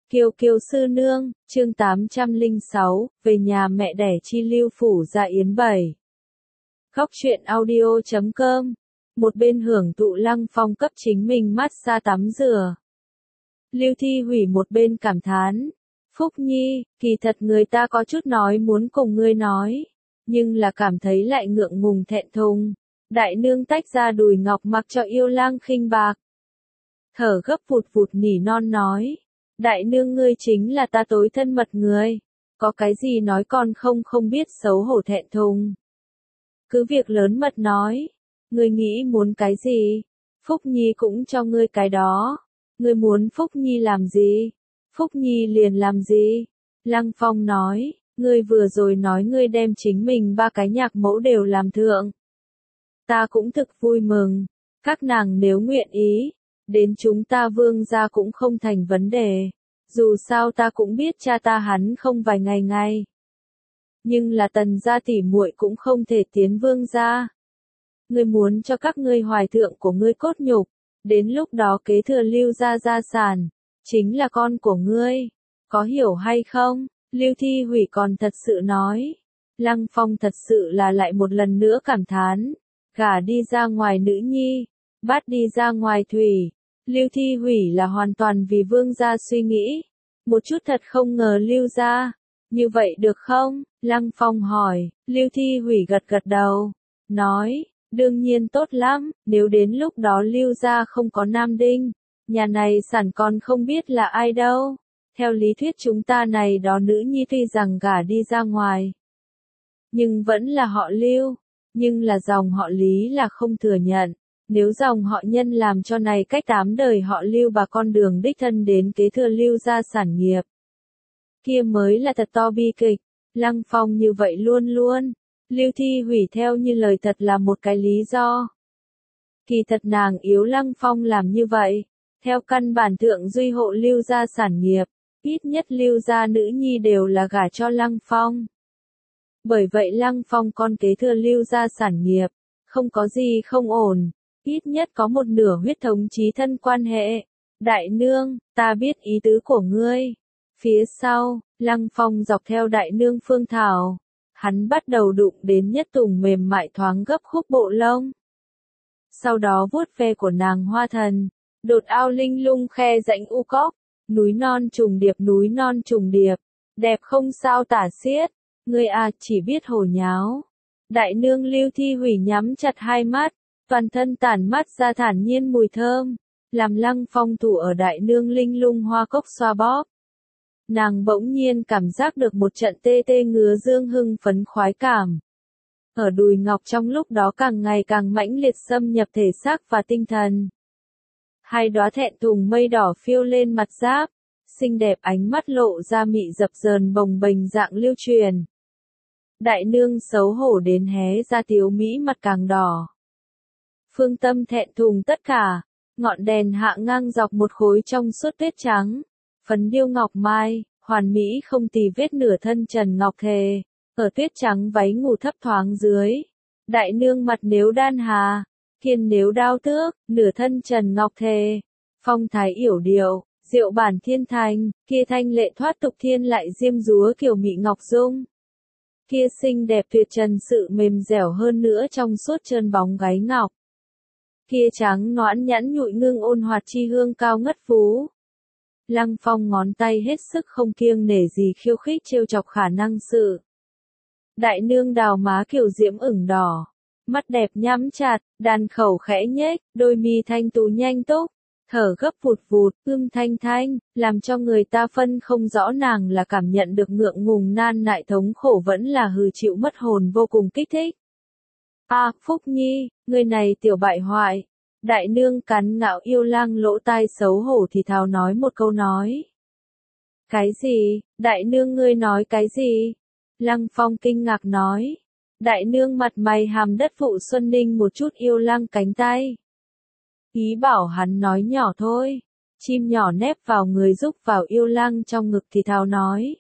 Kiều Kiều sư nương, chương 806, về nhà mẹ đẻ chi Lưu phủ Dạ Yến 7. Góc truyện audio.com. Một bên hưởng thụ Lăng Phong cấp chính mình massage tắm rửa. Lưu Thi Hủy một bên cảm thán. Phúc Nhi, kỳ thật người ta có chút nói muốn cùng ngươi nói, nhưng là cảm thấy lại ngượng ngùng thẹn thùng. Đại nương tách ra đùi ngọc mặc cho yêu lang khinh bạc. Thở gấp vụt vụt nỉ non nói. Đại nương ngươi chính là ta tối thân mật người, có cái gì nói con không biết xấu hổ thẹn thùng. Cứ việc lớn mật nói, ngươi nghĩ muốn cái gì, Phúc Nhi cũng cho ngươi cái đó, ngươi muốn Phúc Nhi làm gì, Phúc Nhi liền làm gì. Lăng Phong nói, ngươi vừa rồi nói ngươi đem chính mình 3 cái nhạc mẫu đều làm thượng. Ta cũng thực vui mừng, các nàng nếu nguyện ý. Đến chúng ta Vương gia cũng không thành vấn đề. Dù sao ta cũng biết cha ta hắn không vài ngày. Nhưng là Tần gia tỷ muội cũng không thể tiến Vương gia. Ngươi muốn cho các ngươi hoài thượng của ngươi cốt nhục, đến lúc đó kế thừa Lưu gia gia sản, chính là con của ngươi. Có hiểu hay không? Lưu Thi Hủy còn thật sự nói. Lăng Phong thật sự là lại một lần nữa cảm thán. Gả đi ra ngoài nữ nhi, bắt đi ra ngoài thủy. Lưu Thi Hủy là hoàn toàn vì Vương gia suy nghĩ. Một chút thật không ngờ Lưu gia. Như vậy được không? Lăng Phong hỏi. Lưu Thi Hủy gật gật đầu. Nói, đương nhiên tốt lắm, nếu đến lúc đó Lưu gia không có nam đinh. Nhà này sản còn không biết là ai đâu. Theo lý thuyết chúng ta này đó nữ nhi tuy rằng gả đi ra ngoài. Nhưng vẫn là họ Lưu. Nhưng là dòng họ Lý là không thừa nhận. Nếu dòng họ Nhân làm cho này cách 8 đời họ Lưu bà con đường đích thân đến kế thừa Lưu gia sản nghiệp. Kia mới là thật to bi kịch. Lăng Phong như vậy luôn. Lưu Thi Hủy theo như lời thật là một cái lý do. Kỳ thật nàng yếu Lăng Phong làm như vậy. Theo căn bản thượng duy hộ Lưu gia sản nghiệp. Ít nhất Lưu gia nữ nhi đều là gả cho Lăng Phong. Bởi vậy Lăng Phong con kế thừa Lưu gia sản nghiệp. Không có gì không ổn. Ít nhất có một nửa huyết thống chí thân quan hệ. Đại nương, ta biết ý tứ của ngươi. Phía sau, Lăng Phong dọc theo đại nương phương thảo. Hắn bắt đầu đụng đến nhất tùng mềm mại thoáng gấp khúc bộ lông. Sau đó vuốt ve của nàng hoa thần. Đột ao linh lung khe rãnh u cốc. Núi non trùng điệp. Đẹp không sao tả xiết. Ngươi à chỉ biết hồ nháo. Đại nương Lưu Thi Hủy nhắm chặt hai mắt. Toàn thân tản mát ra thản nhiên mùi thơm, làm Lăng Phong thủ ở đại nương linh lung hoa cốc xoa bóp. Nàng bỗng nhiên cảm giác được một trận tê tê ngứa dương hưng phấn khoái cảm. Ở đùi ngọc trong lúc đó càng ngày càng mãnh liệt xâm nhập thể xác và tinh thần. Hai đóa thẹn thùng mây đỏ phiêu lên mặt giáp, xinh đẹp ánh mắt lộ ra mị dập dờn bồng bềnh dạng lưu truyền. Đại nương xấu hổ đến hé ra tiếu mỹ mặt càng đỏ. Phương Tâm thẹn thùng tất cả, ngọn đèn hạ ngang dọc một khối trong suốt tuyết trắng, phấn điêu ngọc mai, hoàn mỹ không tì vết nửa thân trần ngọc thề, ở tuyết trắng váy ngủ thấp thoáng dưới. Đại nương mặt nếu đan hà, kiên nếu đao tước, nửa thân trần ngọc thề, phong thái yểu điệu, diệu bản thiên thành, kia thanh lệ thoát tục thiên lại diêm dúa kiểu mị ngọc dung. Kia xinh đẹp tuyệt trần sự mềm dẻo hơn nữa trong suốt trơn bóng gáy ngọc. Kia trắng noãn nhẵn nhụi ngưng ôn hoạt chi hương cao ngất phú. Lăng Phong ngón tay hết sức không kiêng nể gì khiêu khích trêu chọc khả năng sự. Đại nương đào má kiểu diễm ửng đỏ, mắt đẹp nhắm chặt, đàn khẩu khẽ nhếch, đôi mi thanh tú nhanh túc, thở gấp vụt vụt, thanh, làm cho người ta phân không rõ nàng là cảm nhận được ngượng ngùng nan nại thống khổ vẫn là hừ chịu mất hồn vô cùng kích thích. À, Phúc Nhi, người này tiểu bại hoại. Đại nương cắn ngạo yêu lang lỗ tai xấu hổ thì thào nói một câu nói. Cái gì? Đại nương ngươi nói cái gì? Lăng Phong kinh ngạc nói. Đại nương mặt mày hàm đất vụ Xuân Ninh một chút yêu lang cánh tay. Ý bảo hắn nói nhỏ thôi. Chim nhỏ nép vào người rúc vào yêu lang trong ngực thì thào nói.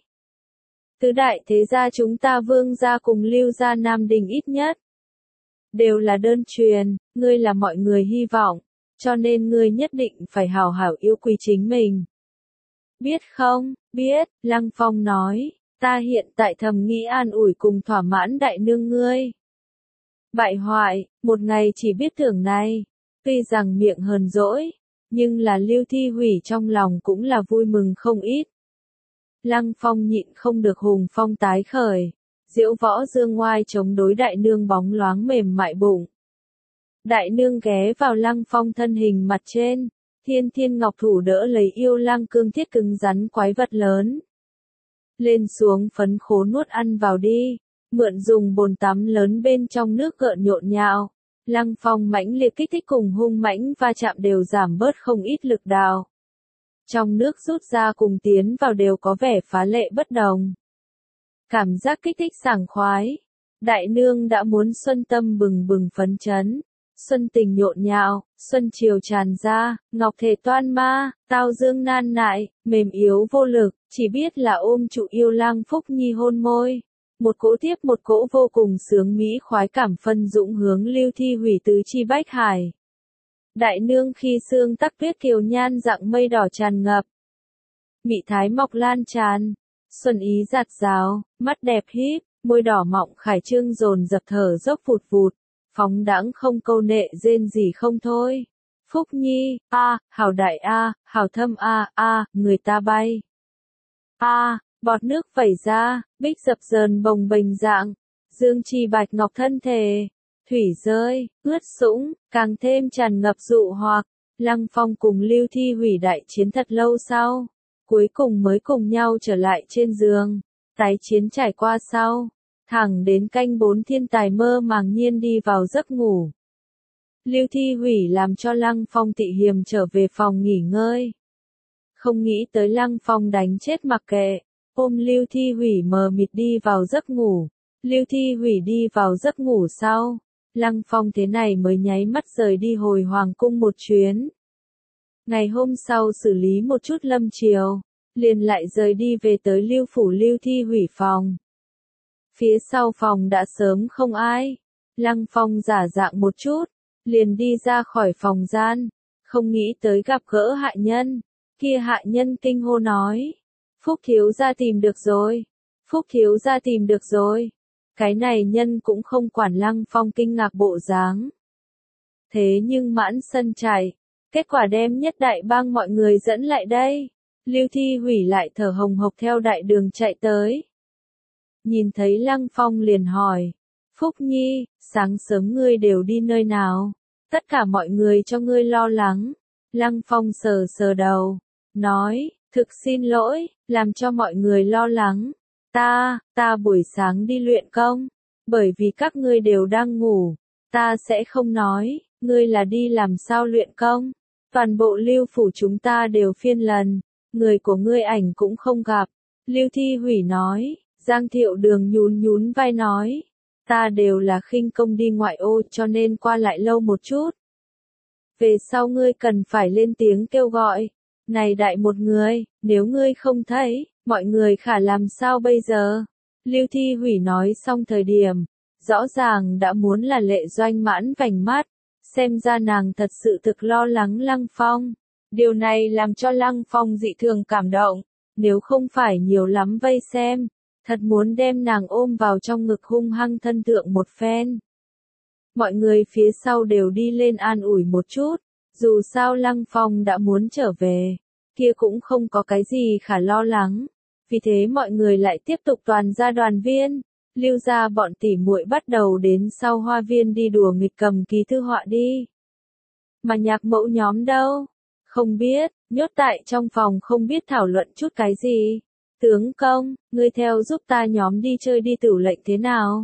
Tứ đại thế gia chúng ta Vương gia cùng Lưu gia Nam Đình ít nhất. Đều là đơn truyền, ngươi là mọi người hy vọng, cho nên ngươi nhất định phải hảo hảo yêu quý chính mình. Biết không, biết, Lăng Phong nói, ta hiện tại thầm nghĩ an ủi cùng thỏa mãn đại nương ngươi. Bại hoại, một ngày chỉ biết thưởng này, tuy rằng miệng hờn dỗi, nhưng là Lưu Thi Hủy trong lòng cũng là vui mừng không ít. Lăng Phong nhịn không được hùng phong tái khởi, diễu võ dương ngoai chống đối đại nương bóng loáng mềm mại bụng. Đại nương ghé vào Lăng Phong thân hình mặt trên, thiên thiên ngọc thủ đỡ lấy yêu lang cương thiết cứng rắn quái vật lớn. Lên xuống phấn khố nuốt ăn vào đi, mượn dùng bồn tắm lớn bên trong nước gợn nhộn nhạo. Lăng Phong mãnh liệt kích thích cùng hung mãnh va chạm đều giảm bớt không ít lực đạo. Trong nước rút ra cùng tiến vào đều có vẻ phá lệ bất đồng. Cảm giác kích thích sảng khoái. Đại nương đã muốn xuân tâm bừng bừng phấn chấn. Xuân tình nhộn nhạo, xuân chiều tràn ra, ngọc thể toan ma, tao dương nan nại, mềm yếu vô lực, chỉ biết là ôm trụ yêu lang Phúc Nhi hôn môi. Một cỗ tiếp một cỗ vô cùng sướng mỹ khoái cảm phân dũng hướng Lưu Thi Hủy tứ chi bách hải. Đại nương khi xương tắc tuyết kiều nhan dạng mây đỏ tràn ngập. Mị thái mọc lan tràn, xuân ý giạt rào, mắt đẹp híp, môi đỏ mọng khải trương dồn dập thở dốc phụt vụt, phóng đãng không câu nệ rên gì không thôi. Phúc Nhi, hào đại hào thâm người ta bay. Bọt nước vẩy ra, bích dập dờn bồng bềnh dạng, dương chi bạch ngọc thân thể, thủy rơi, ướt sũng, càng thêm tràn ngập dụ hoặc. Lăng Phong cùng Lưu Thi Hủy đại chiến thật lâu sau, cuối cùng mới cùng nhau trở lại trên giường, tái chiến trải qua sau, thẳng đến canh 4 thiên tài mơ màng nhiên đi vào giấc ngủ. Lưu Thi Hủy làm cho Lăng Phong tị hiềm trở về phòng nghỉ ngơi. Không nghĩ tới Lăng Phong đánh chết mặc kệ, ôm Lưu Thi Hủy mờ mịt đi vào giấc ngủ. Lưu Thi Hủy đi vào giấc ngủ sau, Lăng Phong thế này mới nháy mắt rời đi hồi hoàng cung một chuyến. Ngày hôm sau xử lý một chút lâm triều, liền lại rời đi về tới Lưu phủ Lưu Thi Hủy phòng. Phía sau phòng đã sớm không ai, Lăng Phong giả dạng một chút, liền đi ra khỏi phòng gian, không nghĩ tới gặp gỡ hại nhân. Kia hại nhân kinh hô nói, Phúc thiếu gia tìm được rồi, Phúc thiếu gia tìm được rồi. Cái này nhân cũng không quản Lăng Phong kinh ngạc bộ dáng. Thế nhưng mãn sân chạy, kết quả đem nhất đại bang mọi người dẫn lại đây. Lưu Thi Hủy lại thở hồng hộc theo đại đường chạy tới. Nhìn thấy Lăng Phong liền hỏi, Phúc Nhi, sáng sớm ngươi đều đi nơi nào? Tất cả mọi người cho ngươi lo lắng. Lăng Phong sờ sờ đầu, nói, thực xin lỗi, làm cho mọi người lo lắng. Ta buổi sáng đi luyện công, bởi vì các ngươi đều đang ngủ, ta sẽ không nói, ngươi là đi làm sao luyện công. Toàn bộ Lưu phủ chúng ta đều phiên lần, người của ngươi ảnh cũng không gặp. Lưu Thi Hủy nói, Giang Thiệu Đường nhún nhún vai nói, ta đều là khinh công đi ngoại ô cho nên qua lại lâu một chút. Về sau ngươi cần phải lên tiếng kêu gọi, này đại một người, nếu ngươi không thấy, mọi người khả làm sao bây giờ? Lưu Thi Hủy nói xong thời điểm, rõ ràng đã muốn là Lệ Doanh mãn vành mắt, xem ra nàng thật sự thực lo lắng Lăng Phong. Điều này làm cho Lăng Phong dị thường cảm động, nếu không phải nhiều lắm vây xem, thật muốn đem nàng ôm vào trong ngực hung hăng thân thượng một phen. Mọi người phía sau đều đi lên an ủi một chút, dù sao Lăng Phong đã muốn trở về, kia cũng không có cái gì khả lo lắng. Vì thế mọi người lại tiếp tục toàn ra đoàn viên, Lưu gia bọn tỉ muội bắt đầu đến sau hoa viên đi đùa nghịch cầm ký thư họa đi. Mà nhạc mẫu nhóm đâu? Không biết, nhốt tại trong phòng không biết thảo luận chút cái gì. Tướng công, ngươi theo giúp ta nhóm đi chơi đi tửu lệnh thế nào?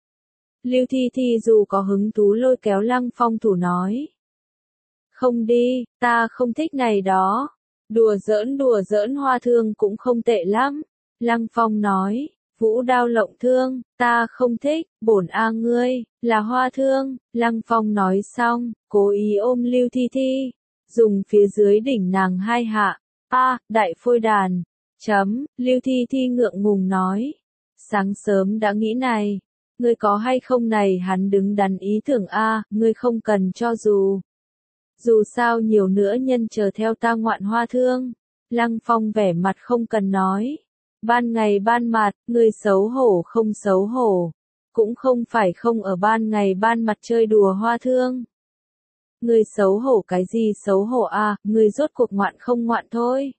Lưu Thi Thi dù có hứng thú lôi kéo Lăng Phong thủ nói. Không đi, ta không thích này đó. Đùa giỡn hoa thương cũng không tệ lắm. Lăng Phong nói, vũ đao lộng thương, ta không thích, bổn ngươi, là hoa thương. Lăng Phong nói xong, cố ý ôm Lưu Thi Thi, dùng phía dưới đỉnh nàng hai hạ. Đại phôi đàn. Lưu Thi Thi ngượng ngùng nói. Sáng sớm đã nghĩ này. Ngươi có hay không này hắn đứng đắn ý tưởng ngươi không cần cho dù. Dù sao nhiều nữa nhân chờ theo ta ngoạn hoa thương. Lăng Phong vẻ mặt không cần nói. Ban ngày ban mặt, người xấu hổ không xấu hổ. Cũng không phải không ở ban ngày ban mặt chơi đùa hoa thương. Người xấu hổ cái gì xấu hổ à, người rốt cuộc ngoạn không ngoạn thôi.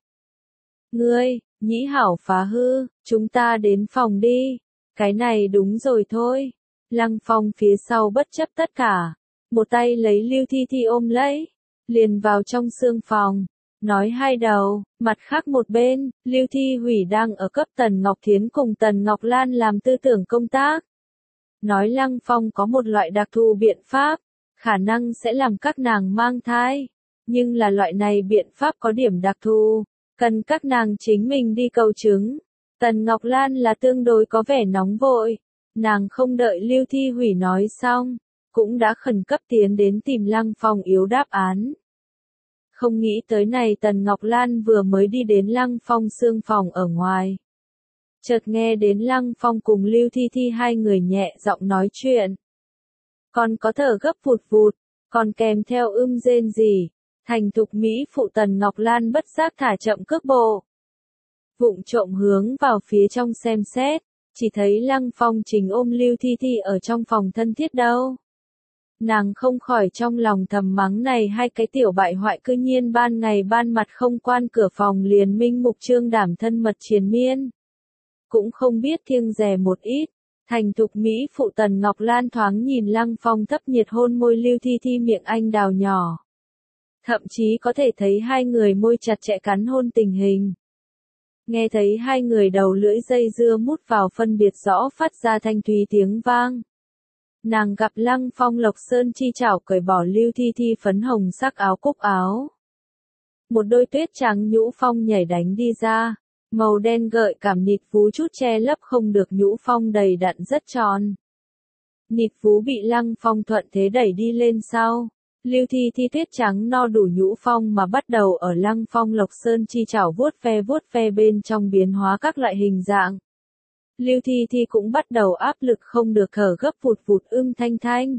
Ngươi, nhĩ hảo phá hư, chúng ta đến phòng đi. Cái này đúng rồi thôi. Lăng Phong phía sau bất chấp tất cả. Một tay lấy Lưu Thi Thi ôm lấy. Liền vào trong xương phòng. Nói hai đầu, mặt khác một bên, Lưu Thi Hủy đang ở cấp Tần Ngọc Thiến cùng Tần Ngọc Lan làm tư tưởng công tác. Nói Lăng Phong có một loại đặc thù biện pháp, khả năng sẽ làm các nàng mang thai. Nhưng là loại này biện pháp có điểm đặc thù, cần các nàng chính mình đi cầu chứng. Tần Ngọc Lan là tương đối có vẻ nóng vội. Nàng không đợi Lưu Thi Hủy nói xong, cũng đã khẩn cấp tiến đến tìm Lăng Phong yếu đáp án. Không nghĩ tới này Tần Ngọc Lan vừa mới đi đến Lăng Phong xương phòng ở ngoài. Chợt nghe đến Lăng Phong cùng Lưu Thi Thi hai người nhẹ giọng nói chuyện. Còn có thở gấp vụt vụt, còn kèm theo rên rỉ. Thành thục Mỹ phụ Tần Ngọc Lan bất giác thả chậm cước bộ. Vụng trộm hướng vào phía trong xem xét, chỉ thấy Lăng Phong chính ôm Lưu Thi Thi ở trong phòng thân thiết đâu. Nàng không khỏi trong lòng thầm mắng này hai cái tiểu bại hoại cư nhiên ban ngày ban mặt không quan cửa phòng liền minh mục trương đảm thân mật triền miên. Cũng không biết thiêng dè một ít. Thành thục Mỹ phụ Tần Ngọc Lan thoáng nhìn Lăng Phong thấp nhiệt hôn môi Lưu Thi Thi miệng anh đào nhỏ. Thậm chí có thể thấy hai người môi chặt chẽ cắn hôn tình hình. Nghe thấy hai người đầu lưỡi dây dưa mút vào phân biệt rõ phát ra thanh thúy tiếng vang. Nàng gặp Lăng Phong Lộc Sơn chi chảo cởi bỏ Lưu Thi Thi phấn hồng sắc áo cúc áo. Một đôi tuyết trắng nhũ phong nhảy đánh đi ra. Màu đen gợi cảm nịt vú chút che lấp không được nhũ phong đầy đặn rất tròn. Nịt vú bị Lăng Phong thuận thế đẩy đi lên sau. Lưu Thi Thi tuyết trắng no đủ nhũ phong mà bắt đầu ở Lăng Phong Lộc Sơn chi chảo vuốt ve bên trong biến hóa các loại hình dạng. Lưu Thi Thi cũng bắt đầu áp lực không được thở gấp vụt vụt thanh thanh.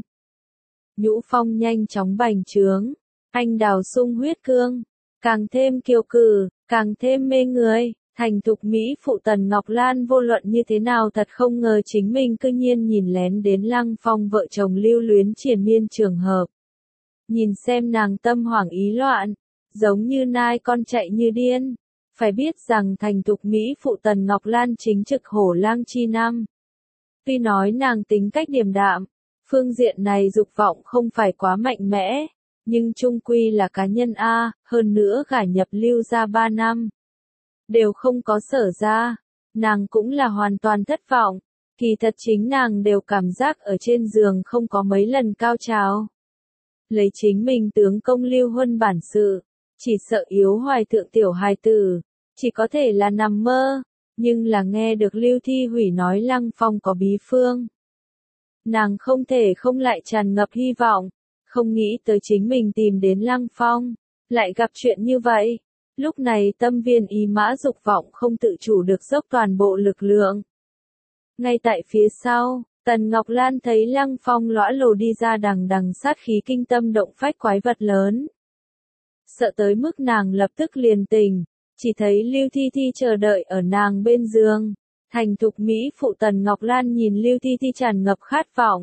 Nhũ phong nhanh chóng bành trướng, anh đào sung huyết cương, càng thêm kiêu cử, càng thêm mê người. Thành thục Mỹ phụ Tần Ngọc Lan vô luận như thế nào thật không ngờ chính mình cư nhiên nhìn lén đến Lăng Phong vợ chồng lưu luyến triền miên trường hợp. Nhìn xem nàng tâm hoảng ý loạn, giống như nai con chạy như điên. Phải biết rằng thành thục Mỹ phụ Tần Ngọc Lan chính trực hổ lang chi năm. Tuy nói nàng tính cách điềm đạm, phương diện này dục vọng không phải quá mạnh mẽ, nhưng chung quy là cá nhân A, hơn nữa gả nhập lưu ra 3 năm. Đều không có sở ra, nàng cũng là hoàn toàn thất vọng, kỳ thật chính nàng đều cảm giác ở trên giường không có mấy lần cao trào. Lấy chính mình tướng công Lưu Huân bản sự, chỉ sợ yếu hoài thượng tiểu hài tử, chỉ có thể là nằm mơ, nhưng là nghe được Lưu Thi Hủy nói Lăng Phong có bí phương. Nàng không thể không lại tràn ngập hy vọng, không nghĩ tới chính mình tìm đến Lăng Phong, lại gặp chuyện như vậy. Lúc này tâm viên ý mã dục vọng không tự chủ được dốc toàn bộ lực lượng. Ngay tại phía sau, Tần Ngọc Lan thấy Lăng Phong lõa lồ đi ra đằng đằng sát khí kinh tâm động phách quái vật lớn. Sợ tới mức nàng lập tức liền tỉnh, chỉ thấy Lưu Thi Thi chờ đợi ở nàng bên giường. Thành thục Mỹ phụ Tần Ngọc Lan nhìn Lưu Thi Thi tràn ngập khát vọng.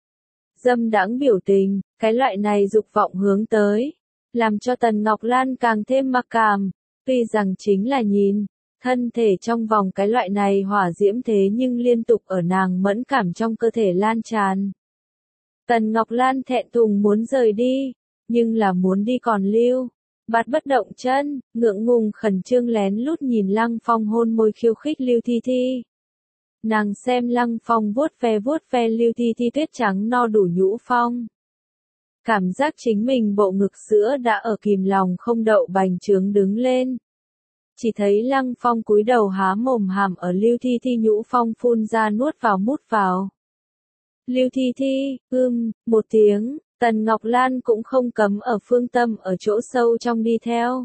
Dâm đãng biểu tình, cái loại này dục vọng hướng tới. Làm cho Tần Ngọc Lan càng thêm mặc cảm, tuy rằng chính là nhìn, thân thể trong vòng cái loại này hỏa diễm thế nhưng liên tục ở nàng mẫn cảm trong cơ thể lan tràn. Tần Ngọc Lan thẹn thùng muốn rời đi, nhưng là muốn đi còn lưu, bạt bất động chân, ngượng ngùng khẩn trương lén lút nhìn Lăng Phong hôn môi khiêu khích Lưu Thi Thi. Nàng xem Lăng Phong vuốt ve Lưu Thi Thi tuyết trắng no đủ nhũ phong. Cảm giác chính mình bộ ngực sữa đã ở kìm lòng không đậu bành trướng đứng lên. Chỉ thấy Lăng Phong cúi đầu há mồm hàm ở Lưu Thi Thi nhũ phong phun ra nuốt vào mút vào. Lưu Thi Thi, một tiếng, Tần Ngọc Lan cũng không cấm ở phương tâm ở chỗ sâu trong đi theo.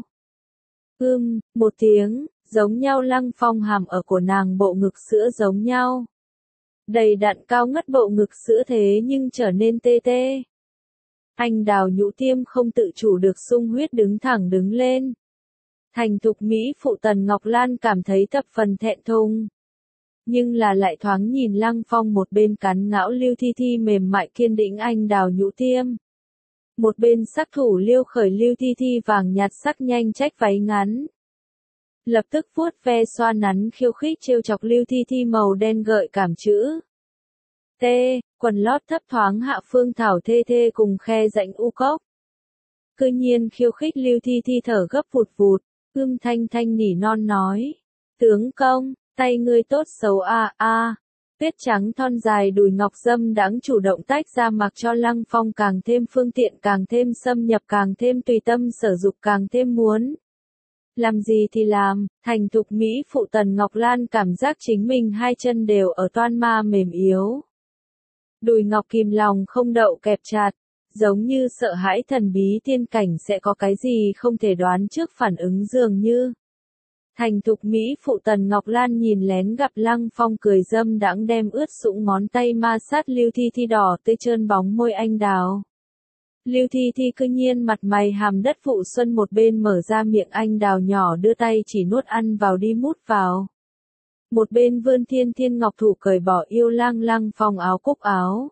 Một tiếng, giống nhau Lăng Phong hàm ở của nàng bộ ngực sữa giống nhau. Đầy đặn cao ngất bộ ngực sữa thế nhưng trở nên tê tê. Anh đào nhũ tiêm không tự chủ được sung huyết đứng thẳng đứng lên. Thành thục mỹ phụ Tần Ngọc Lan cảm thấy thập phần thẹn thùng. Nhưng là lại thoáng nhìn Lăng Phong một bên cắn ngão Lưu Thi Thi mềm mại kiên định anh đào nhũ tiêm. Một bên sắc thủ Liêu Khởi Lưu Thi Thi vàng nhạt sắc nhanh trách váy ngắn. Lập tức vuốt ve xoa nắn khiêu khích trêu chọc Lưu Thi Thi màu đen gợi cảm chữ. T, quần lót thấp thoáng hạ phương thảo thê thê cùng khe rãnh u cốc. Cư nhiên khiêu khích Lưu Thi Thi thở gấp vụt vụt, thanh thanh nỉ non nói. Tướng công, tay ngươi tốt xấu tuyết trắng thon dài đùi ngọc dâm đãng chủ động tách ra mặc cho Lăng Phong càng thêm phương tiện càng thêm xâm nhập càng thêm tùy tâm sở dục càng thêm muốn. Làm gì thì làm, thành thục mỹ phụ Tần Ngọc Lan cảm giác chính mình hai chân đều ở toan ma mềm yếu. Đùi ngọc kìm lòng không đậu kẹp chặt, giống như sợ hãi thần bí tiên cảnh sẽ có cái gì không thể đoán trước phản ứng dường như. Thành thục mỹ phụ Tần Ngọc Lan nhìn lén gặp Lăng Phong cười dâm đãng đem ướt sũng ngón tay ma sát Lưu Thi Thi đỏ tươi trơn bóng môi anh đào. Lưu Thi Thi cư nhiên mặt mày hàm đất vụ xuân một bên mở ra miệng anh đào nhỏ đưa tay chỉ nuốt ăn vào đi mút vào. Một bên vươn thiên thiên ngọc thủ cởi bỏ yêu lang Lăng Phong áo cúc áo.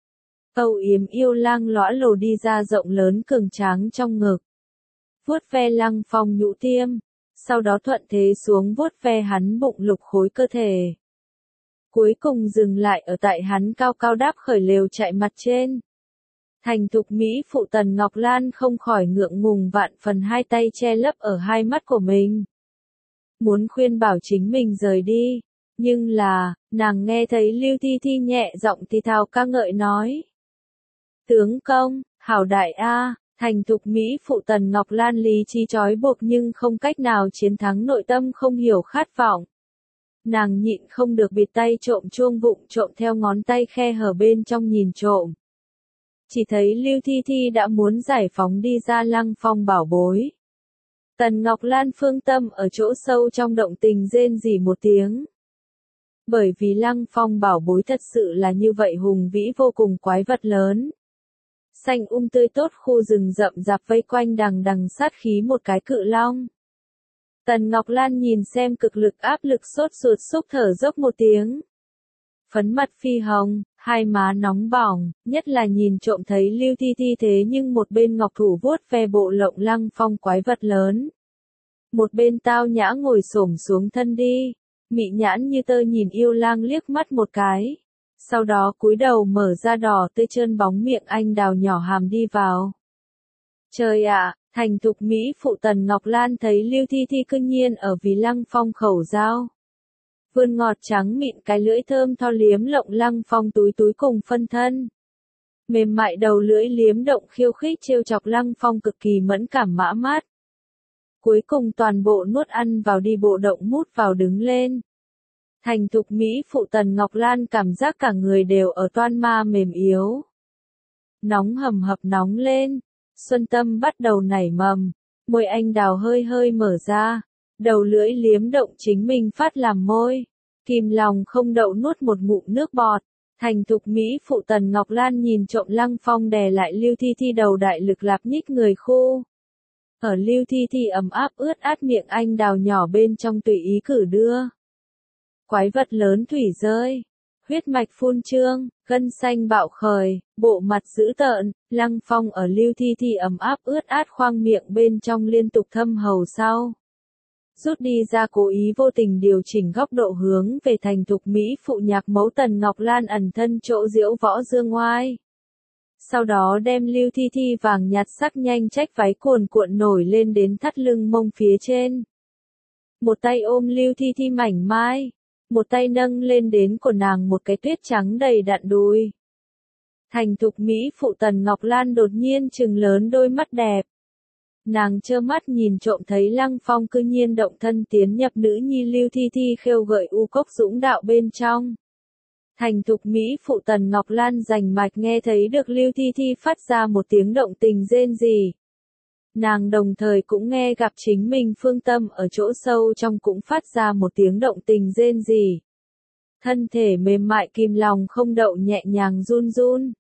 Âu yếm yêu lang lõa lồ đi ra rộng lớn cường tráng trong ngực. Vuốt ve Lăng Phong nhũ tiêm, sau đó thuận thế xuống vuốt ve hắn bụng lục khối cơ thể. Cuối cùng dừng lại ở tại hắn cao cao đáp khởi lều chạy mặt trên. Thành thục mỹ phụ Tần Ngọc Lan không khỏi ngượng ngùng vạn phần hai tay che lấp ở hai mắt của mình. Muốn khuyên bảo chính mình rời đi, nhưng là, nàng nghe thấy Lưu Thi Thi nhẹ giọng thì thào ca ngợi nói. Tướng công, hảo đại thành thục mỹ phụ Tần Ngọc Lan lý trí trói buộc nhưng không cách nào chiến thắng nội tâm không hiểu khát vọng. Nàng nhịn không được bịt tay trộm chuông vụng trộm theo ngón tay khe hở bên trong nhìn trộm. Chỉ thấy Lưu Thi Thi đã muốn giải phóng đi ra Lăng Phong bảo bối. Tần Ngọc Lan phương tâm ở chỗ sâu trong động tình rên rỉ một tiếng. Bởi vì Lăng Phong bảo bối thật sự là như vậy hùng vĩ vô cùng quái vật lớn. Xanh tươi tốt khu rừng rậm rạp vây quanh đằng đằng sát khí một cái cự long. Tần Ngọc Lan nhìn xem cực lực áp lực sốt ruột xúc thở dốc một tiếng. Phấn mặt phi hồng, hai má nóng bỏng, nhất là nhìn trộm thấy Lưu Thi Thi thế nhưng một bên ngọc thủ vuốt ve bộ lộng Lăng Phong quái vật lớn. Một bên tao nhã ngồi xổm xuống thân đi, mị nhãn như tơ nhìn yêu lang liếc mắt một cái. Sau đó cúi đầu mở ra đỏ tươi trơn bóng miệng anh đào nhỏ hàm đi vào. Trời ạ, thành thục mỹ phụ Tần Ngọc Lan thấy Lưu Thi Thi cư nhiên ở vì Lăng Phong khẩu dao. Vươn ngọt trắng mịn cái lưỡi thơm tho liếm lộng Lăng Phong túi túi cùng phân thân. Mềm mại đầu lưỡi liếm động khiêu khích trêu chọc Lăng Phong cực kỳ mẫn cảm mã mát. Cuối cùng toàn bộ nuốt ăn vào đi bộ động mút vào đứng lên. Thành thục mỹ phụ Tần Ngọc Lan cảm giác cả người đều ở toan ma mềm yếu. Nóng hầm hập nóng lên, xuân tâm bắt đầu nảy mầm, môi anh đào hơi hơi mở ra, đầu lưỡi liếm động chính mình phát làm môi, kìm lòng không đậu nuốt một ngụm nước bọt. Thành thục mỹ phụ Tần Ngọc Lan nhìn trộm Lăng Phong đè lại Lưu Thi Thi đầu đại lực lạp nhích người khu. Ở Lưu Thi Thi ấm áp ướt át miệng anh đào nhỏ bên trong tùy ý cử đưa. Quái vật lớn thủy rơi, huyết mạch phun trương, gân xanh bạo khởi, bộ mặt dữ tợn, Lăng Phong ở Lưu Thi Thi ấm áp ướt át khoang miệng bên trong liên tục thâm hầu sau. Rút đi ra cố ý vô tình điều chỉnh góc độ hướng về thành thục mỹ phụ nhạc mẫu Tần Ngọc Lan ẩn thân chỗ diễu võ dương ngoai. Sau đó đem Lưu Thi Thi vàng nhạt sắc nhanh trách váy cuồn cuộn nổi lên đến thắt lưng mông phía trên. Một tay ôm Lưu Thi Thi mảnh mai. Một tay nâng lên đến của nàng một cái tuyết trắng đầy đặn đùi. Thành thục mỹ phụ Tần Ngọc Lan đột nhiên trừng lớn đôi mắt đẹp. Nàng trơ mắt nhìn trộm thấy Lăng Phong cư nhiên động thân tiến nhập nữ nhi Lưu Thi Thi khêu gợi u cốc dũng đạo bên trong. Thành thục mỹ phụ Tần Ngọc Lan rành mạch nghe thấy được Lưu Thi Thi phát ra một tiếng động tình rên rỉ. Nàng đồng thời cũng nghe gặp chính mình phương tâm ở chỗ sâu trong cũng phát ra một tiếng động tình rên rỉ. Thân thể mềm mại kìm lòng không đậu nhẹ nhàng run run.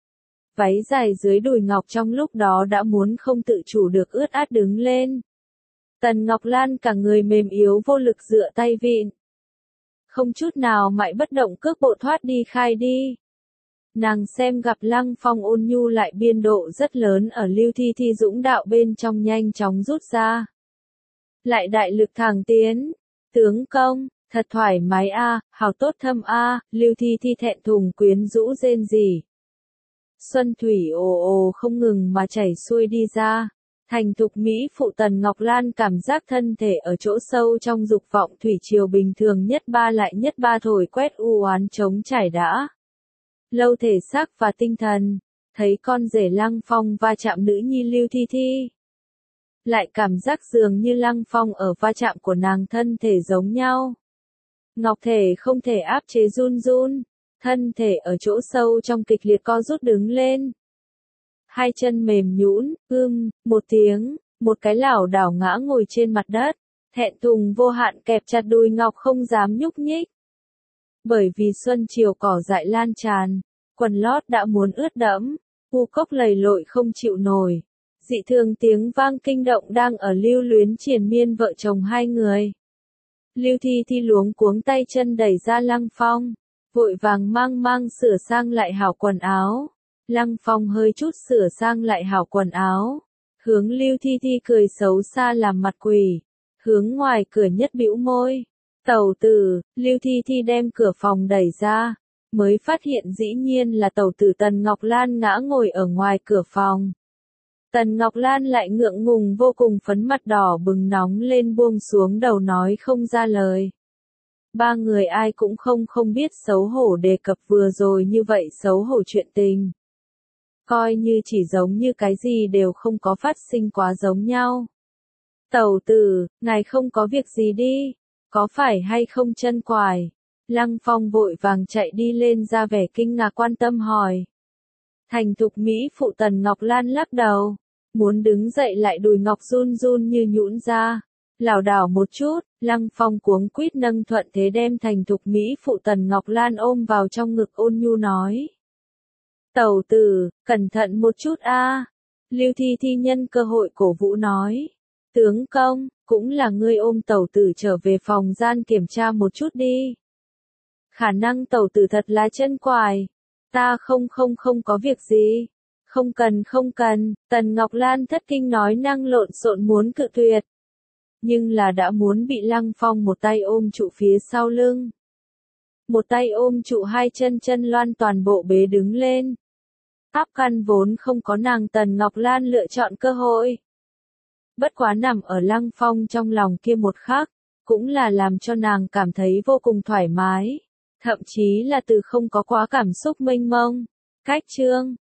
Váy dài dưới đùi ngọc trong lúc đó đã muốn không tự chủ được ướt át đứng lên. Tần Ngọc Lan cả người mềm yếu vô lực dựa tay vịn. Không chút nào mãi bất động cước bộ thoát đi khai đi. Nàng xem gặp Lăng Phong ôn nhu lại biên độ rất lớn ở Lưu Thi Thi dũng đạo bên trong nhanh chóng rút ra. Lại đại lực thẳng tiến. Tướng công, thật thoải mái a, hào tốt thâm a, Lưu Thi Thi thẹn thùng quyến rũ rên rỉ. Xuân thủy ồ ồ không ngừng mà chảy xuôi đi ra. Thành thục mỹ phụ Tần Ngọc Lan cảm giác thân thể ở chỗ sâu trong dục vọng thủy triều bình thường nhất ba lại nhất ba thổi quét u oán chống trải đã. Lâu thể xác và tinh thần, thấy con rể Lăng Phong va chạm nữ nhi Lưu Thi Thi. Lại cảm giác dường như Lăng Phong ở va chạm của nàng thân thể giống nhau. Ngọc thể không thể áp chế run run, thân thể ở chỗ sâu trong kịch liệt co rút đứng lên. Hai chân mềm nhũn, một tiếng, một cái lảo đảo ngã ngồi trên mặt đất, thẹn thùng vô hạn kẹp chặt đùi ngọc không dám nhúc nhích. Bởi vì xuân chiều cỏ dại lan tràn, quần lót đã muốn ướt đẫm, u cốc lầy lội không chịu nổi. Dị thường tiếng vang kinh động đang ở lưu luyến triền miên vợ chồng hai người. Lưu Thi Thi luống cuống tay chân đẩy ra Lăng Phong, vội vàng mang sửa sang lại hảo quần áo. Lăng Phong hơi chút sửa sang lại hảo quần áo, hướng Lưu Thi Thi cười xấu xa làm mặt quỷ, hướng ngoài cửa nhất bĩu môi. Tẩu tử, Lưu Thi Thi đem cửa phòng đẩy ra, mới phát hiện dĩ nhiên là tẩu tử Tần Ngọc Lan ngã ngồi ở ngoài cửa phòng. Tần Ngọc Lan lại ngượng ngùng vô cùng phấn mặt đỏ bừng nóng lên buông xuống đầu nói không ra lời. Ba người ai cũng không biết xấu hổ đề cập vừa rồi như vậy xấu hổ chuyện tình. Coi như chỉ giống như cái gì đều không có phát sinh quá giống nhau. Tẩu tử, ngài không có việc gì đi, có phải hay không chân quài? Lăng Phong vội vàng chạy đi lên ra vẻ kinh ngạc quan tâm hỏi. Thành thục mỹ phụ Tần Ngọc Lan lắc đầu, muốn đứng dậy lại đùi ngọc run run như nhũn ra. Lảo đảo một chút, Lăng Phong cuống quýt nâng thuận thế đem thành thục mỹ phụ Tần Ngọc Lan ôm vào trong ngực ôn nhu nói. Tẩu tử, cẩn thận một chút a. Lưu Thi Thi nhân cơ hội cổ vũ nói. Tướng công, cũng là ngươi ôm tẩu tử trở về phòng gian kiểm tra một chút đi. Khả năng tẩu tử thật là chân quài. Ta không có việc gì. Không cần, Tần Ngọc Lan thất kinh nói năng lộn xộn muốn cự tuyệt. Nhưng là đã muốn bị Lăng Phong một tay ôm trụ phía sau lưng. Một tay ôm trụ hai chân loan toàn bộ bế đứng lên. Áp căn vốn không có nàng Tần Ngọc Lan lựa chọn cơ hội. Bất quá nằm ở Lăng Phong trong lòng kia một khắc, cũng là làm cho nàng cảm thấy vô cùng thoải mái, thậm chí là từ không có quá cảm xúc mênh mông. Cách chương